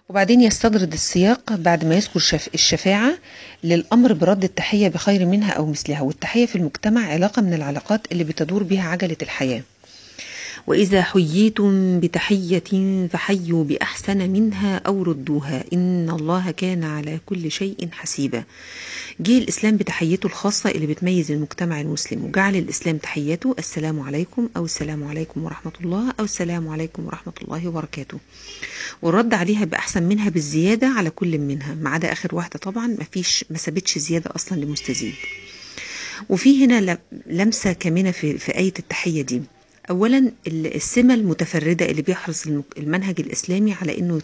وبعدين يستطرد السياق بعد ما يذكر الشفاعة للأمر برد التحية بخير منها أو مثلها. والتحية في المجتمع علاقة من العلاقات اللي بتدور بها عجلة الحياة. وإذا حييتم بتحية فحيوا بأحسن منها أو ردوها إن الله كان على كل شيء حسيبا. جه الإسلام بتحيته الخاصة اللي بتميز المجتمع المسلم، وجعل الإسلام تحيته السلام عليكم أو السلام عليكم ورحمة الله أو السلام عليكم ورحمة الله وبركاته، والرد عليها بأحسن منها بالزيادة على كل منها ما عدا آخر واحدة طبعا ما سابتش زيادة أصلا لمستزيد. وفي هنا لمسة كامنة في آية التحية دي. أولا السمة المتفردة اللي بيحرص المنهج الإسلامي على أنه